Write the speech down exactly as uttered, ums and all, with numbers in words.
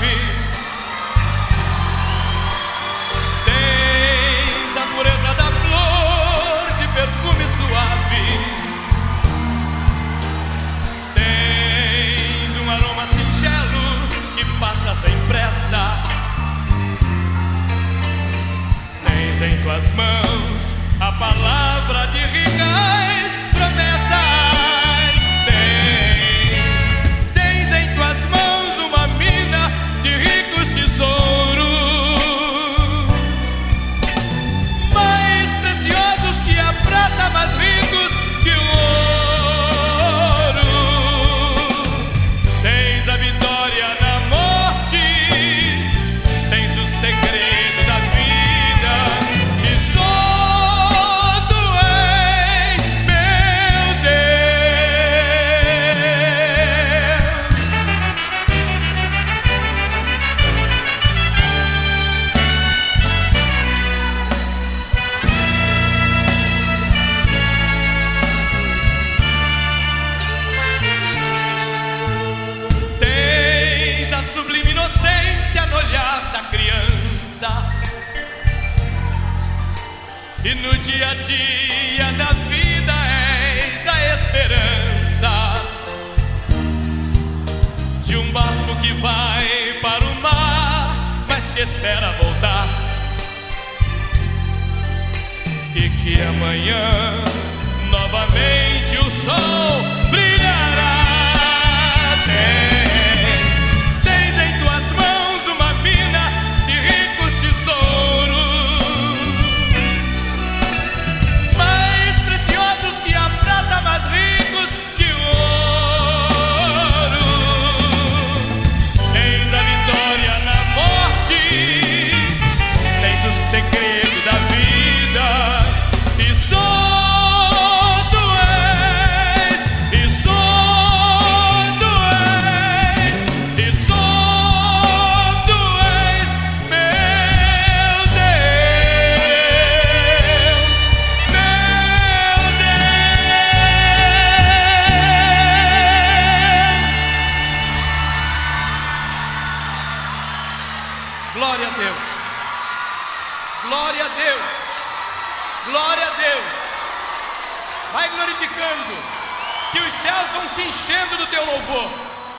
suaves. Tens a pureza da flor de perfumes suaves. Tens um aroma singelo que passa sem pressa. Tens em tuas mãos a palavra de ricas promessas. Tens, tens em tuas mãos uma mina de ricos tesouros, mais preciosos que a prata, mais ricos que o ouro. Tens a vitória na morte, tens o segredo da vida, e só tu és meu Deus. Tens a sublime inocência no olhar da criança, e no dia a dia da vida és a esperança de um barco que vai para o mar, mas que espera voltar, e que amanhã novamente o sol brilhará. Tens, tens em tuas mãos uma mina de ricos tesouros, mais preciosos que a prata, mais ricos que o ouro. Tens a vitória na morte, tens o segredo da vida, e só tu és, e só tu és, e só tu és meu Deus, meu Deus. Glória a Deus, glória a Deus, glória a Deus. Vai glorificando, que os céus vão se enchendo do teu louvor.